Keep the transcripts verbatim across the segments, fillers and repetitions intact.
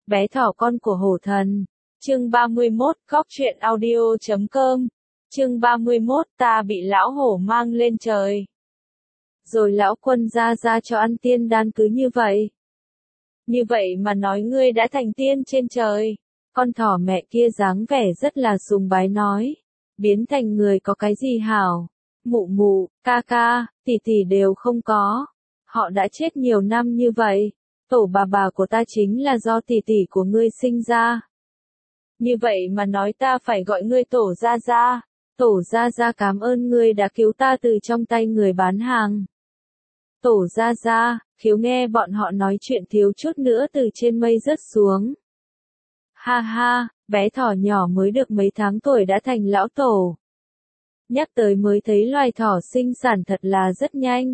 Bé thỏ con của hổ thần. Chương ba mươi mốt, Góc truyện audio chấm com. Chương ba mươi mốt, ta bị lão hổ mang lên trời. Rồi lão quân ra ra cho ăn tiên đan cứ như vậy. Như vậy mà nói ngươi đã thành tiên trên trời. Con thỏ mẹ kia dáng vẻ rất là sùng bái nói. Biến thành người có cái gì hảo. Mụ mụ, ca ca, tỷ tỷ đều không có. Họ đã chết nhiều năm như vậy. Tổ bà bà của ta chính là do tỷ tỷ của ngươi sinh ra. Như vậy mà nói ta phải gọi ngươi tổ gia gia. Tổ gia gia cảm ơn ngươi đã cứu ta từ trong tay người bán hàng. Tổ gia gia, Khiếu nghe bọn họ nói chuyện thiếu chút nữa từ trên mây rớt xuống. Ha ha, bé thỏ nhỏ mới được mấy tháng tuổi đã thành lão tổ. Nhắc tới mới thấy loài thỏ sinh sản thật là rất nhanh.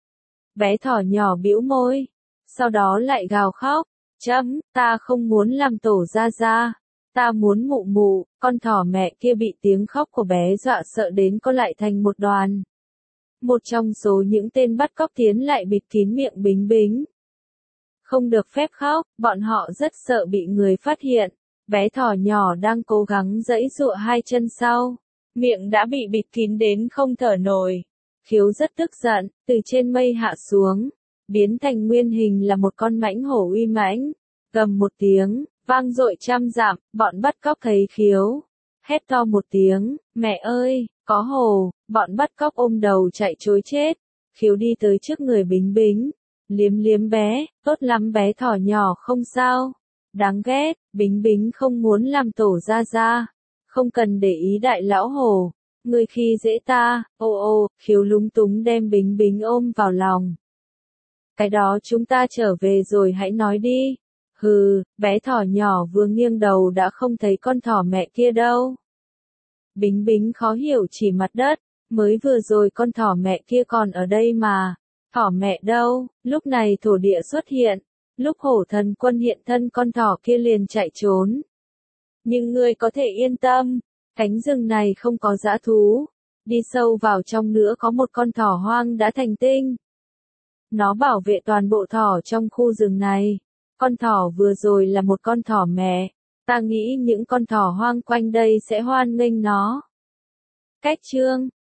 Bé thỏ nhỏ bĩu môi, sau đó lại gào khóc, chấm, ta không muốn làm tổ gia gia, ta muốn mụ mụ. Con thỏ mẹ kia bị tiếng khóc của bé dọa sợ đến co lại thành một đoàn. Một trong số những tên bắt cóc tiến lại bịt kín miệng Bính Bính. Không được phép khóc, bọn họ rất sợ bị người phát hiện. Bé thỏ nhỏ đang cố gắng giãy giụa hai chân sau, miệng đã bị bịt kín đến không thở nổi. Khiếu rất tức giận, từ trên mây hạ xuống, biến thành nguyên hình là một con mãnh hổ uy mãnh. Gầm một tiếng, vang dội trăm dặm, bọn bắt cóc thấy Khiếu, hét to một tiếng, mẹ ơi, có hổ. Bọn bắt cóc ôm đầu chạy trối chết. Khiếu đi tới trước người Bính Bính, liếm liếm bé, tốt lắm bé thỏ nhỏ không sao. Đáng ghét, Bính Bính không muốn làm tổ gia gia. Không cần để ý đại lão hổ. Ngươi khi dễ ta, ô ô. Khiếu lúng túng đem Bính Bính ôm vào lòng. Cái đó chúng ta trở về rồi hãy nói đi. Hừ, bé thỏ nhỏ vừa nghiêng đầu đã không thấy con thỏ mẹ kia đâu. Bính Bính khó hiểu chỉ mặt đất. Mới vừa rồi con thỏ mẹ kia còn ở đây mà. Thỏ mẹ đâu? Lúc này thổ địa xuất hiện. Lúc hổ thần quân hiện thân con thỏ kia liền chạy trốn. Nhưng ngươi có thể yên tâm. Cánh rừng này không có dã thú. Đi sâu vào trong nữa có một con thỏ hoang đã thành tinh. Nó bảo vệ toàn bộ thỏ trong khu rừng này. Con thỏ vừa rồi là một con thỏ mẹ. Ta nghĩ những con thỏ hoang quanh đây sẽ hoan nghênh nó. Cách chương